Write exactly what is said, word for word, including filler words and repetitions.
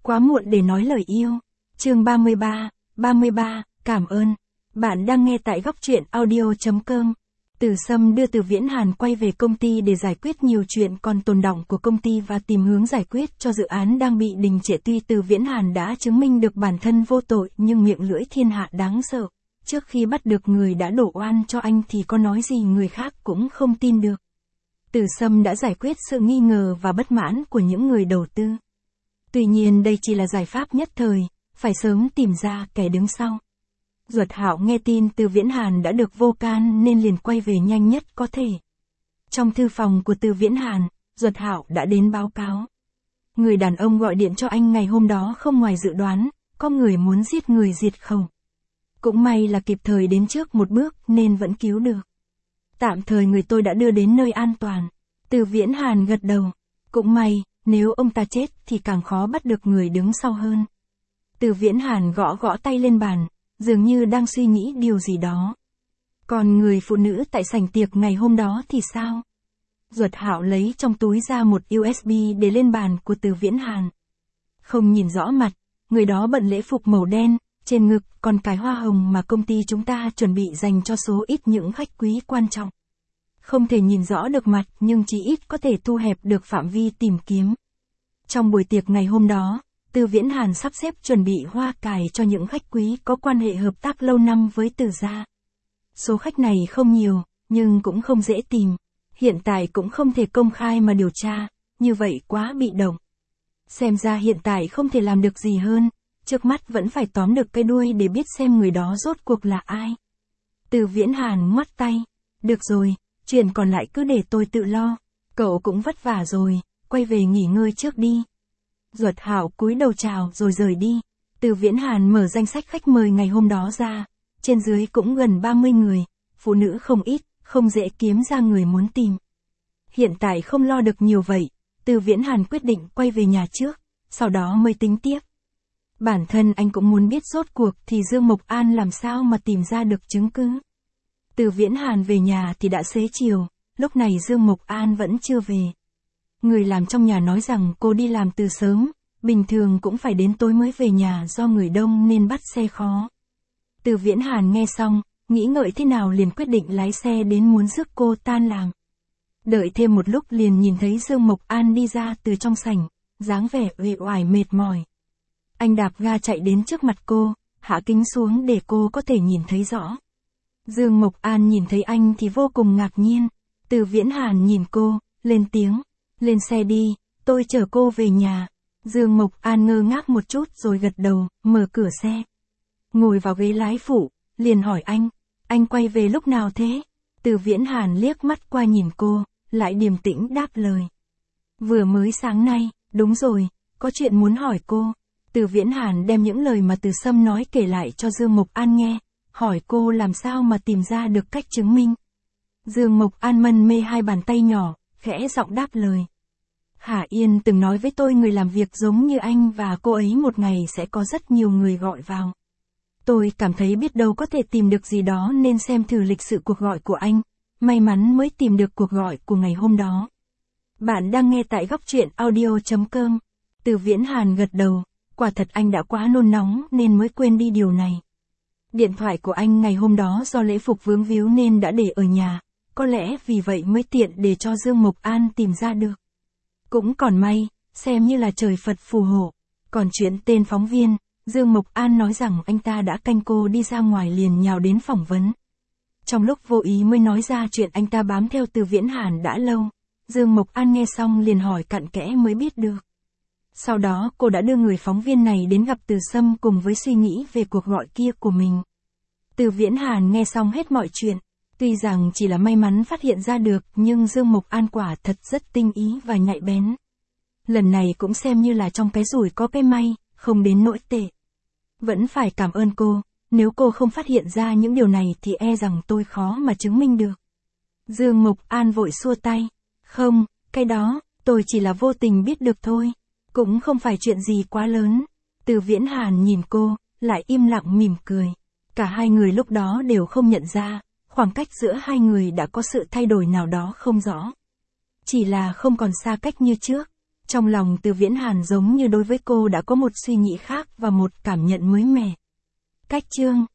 Quá muộn để nói lời yêu. Chương ba mươi ba, ba mươi ba, cảm ơn. Bạn đang nghe tại góc truyện audio chấm com. Từ Sâm đưa Từ Viễn Hàn quay về công ty để giải quyết nhiều chuyện còn tồn đọng của công ty và tìm hướng giải quyết cho dự án đang bị đình trệ. Tuy Từ Viễn Hàn đã chứng minh được bản thân vô tội nhưng miệng lưỡi thiên hạ đáng sợ. Trước khi bắt được người đã đổ oan cho anh thì có nói gì người khác cũng không tin được. Từ Sâm đã giải quyết sự nghi ngờ và bất mãn của những người đầu tư. Tuy nhiên đây chỉ là giải pháp nhất thời, phải sớm tìm ra kẻ đứng sau. Duật Hạo nghe tin Từ Viễn Hàn đã được vô can nên liền quay về nhanh nhất có thể. Trong thư phòng của Từ Viễn Hàn, Duật Hạo đã đến báo cáo. Người đàn ông gọi điện cho anh ngày hôm đó không ngoài dự đoán, có người muốn giết người diệt khẩu. Cũng may là kịp thời đến trước một bước nên vẫn cứu được. Tạm thời người tôi đã đưa đến nơi an toàn. Từ Viễn Hàn gật đầu. Cũng may, nếu ông ta chết thì càng khó bắt được người đứng sau hơn. Từ Viễn Hàn gõ gõ tay lên bàn, dường như đang suy nghĩ điều gì đó. Còn người phụ nữ tại sảnh tiệc ngày hôm đó thì sao? Duật Hạo lấy trong túi ra một u ét bê để lên bàn của Từ Viễn Hàn. Không nhìn rõ mặt, người đó bận lễ phục màu đen, trên ngực còn cài hoa hồng mà công ty chúng ta chuẩn bị dành cho số ít những khách quý quan trọng. Không thể nhìn rõ được mặt nhưng chỉ ít có thể thu hẹp được phạm vi tìm kiếm. Trong buổi tiệc ngày hôm đó, Từ Viễn Hàn sắp xếp chuẩn bị hoa cài cho những khách quý có quan hệ hợp tác lâu năm với Từ gia. Số khách này không nhiều, nhưng cũng không dễ tìm. Hiện tại cũng không thể công khai mà điều tra, như vậy quá bị động. Xem ra hiện tại không thể làm được gì hơn, trước mắt vẫn phải tóm được cái đuôi để biết xem người đó rốt cuộc là ai. Từ Viễn Hàn ngoắt tay. Được rồi, chuyện còn lại cứ để tôi tự lo. Cậu cũng vất vả rồi, quay về nghỉ ngơi trước đi. Duật Hạo cúi đầu chào rồi rời đi. Từ Viễn Hàn mở danh sách khách mời ngày hôm đó ra. Trên dưới cũng gần ba mươi người, phụ nữ không ít, không dễ kiếm ra người muốn tìm. Hiện tại không lo được nhiều vậy, Từ Viễn Hàn quyết định quay về nhà trước, sau đó mới tính tiếp. Bản thân anh cũng muốn biết rốt cuộc thì Dương Mộc An làm sao mà tìm ra được chứng cứ. Từ Viễn Hàn về nhà thì đã xế chiều, lúc này Dương Mộc An vẫn chưa về. Người làm trong nhà nói rằng cô đi làm từ sớm, bình thường cũng phải đến tối mới về nhà do người đông nên bắt xe khó. Từ Viễn Hàn nghe xong, nghĩ ngợi thế nào liền quyết định lái xe đến muốn rước cô tan làm. Đợi thêm một lúc liền nhìn thấy Dương Mộc An đi ra từ trong sảnh, dáng vẻ uể oải mệt mỏi. Anh đạp ga chạy đến trước mặt cô, hạ kính xuống để cô có thể nhìn thấy rõ. Dương Mộc An nhìn thấy anh thì vô cùng ngạc nhiên. Từ Viễn Hàn nhìn cô, lên tiếng. Lên xe đi, tôi chở cô về nhà. Dương Mộc An ngơ ngác một chút rồi gật đầu, mở cửa xe. Ngồi vào ghế lái phụ, liền hỏi anh. Anh quay về lúc nào thế? Từ Viễn Hàn liếc mắt qua nhìn cô, lại điềm tĩnh đáp lời. Vừa mới sáng nay, đúng rồi, có chuyện muốn hỏi cô. Từ Viễn Hàn đem những lời mà Từ Sâm nói kể lại cho Dương Mộc An nghe, hỏi cô làm sao mà tìm ra được cách chứng minh. Dương Mộc An mân mê hai bàn tay nhỏ, khẽ giọng đáp lời. Hà Yên từng nói với tôi người làm việc giống như anh và cô ấy một ngày sẽ có rất nhiều người gọi vào. Tôi cảm thấy biết đâu có thể tìm được gì đó nên xem thử lịch sự cuộc gọi của anh, may mắn mới tìm được cuộc gọi của ngày hôm đó. Bạn đang nghe tại góc truyện audio chấm com. Từ Viễn Hàn gật đầu, quả thật anh đã quá nôn nóng nên mới quên đi điều này. Điện thoại của anh ngày hôm đó do lễ phục vướng víu nên đã để ở nhà, có lẽ vì vậy mới tiện để cho Dương Mộc An tìm ra được. Cũng còn may, xem như là trời Phật phù hộ. Còn chuyện tên phóng viên, Dương Mộc An nói rằng anh ta đã canh cô đi ra ngoài liền nhào đến phỏng vấn. Trong lúc vô ý mới nói ra chuyện anh ta bám theo Từ Viễn Hàn đã lâu. Dương Mộc An nghe xong liền hỏi cặn kẽ mới biết được. Sau đó cô đã đưa người phóng viên này đến gặp Từ Sâm cùng với suy nghĩ về cuộc gọi kia của mình. Từ Viễn Hàn nghe xong hết mọi chuyện. Tuy rằng chỉ là may mắn phát hiện ra được nhưng Dương Mộc An quả thật rất tinh ý và nhạy bén. Lần này cũng xem như là trong cái rủi có cái may, không đến nỗi tệ. Vẫn phải cảm ơn cô, nếu cô không phát hiện ra những điều này thì e rằng tôi khó mà chứng minh được. Dương Mộc An vội xua tay. Không, cái đó, tôi chỉ là vô tình biết được thôi. Cũng không phải chuyện gì quá lớn. Từ Viễn Hàn nhìn cô, lại im lặng mỉm cười. Cả hai người lúc đó đều không nhận ra, khoảng cách giữa hai người đã có sự thay đổi nào đó không rõ. Chỉ là không còn xa cách như trước. Trong lòng Từ Viễn Hàn giống như đối với cô đã có một suy nghĩ khác và một cảm nhận mới mẻ. Cách chương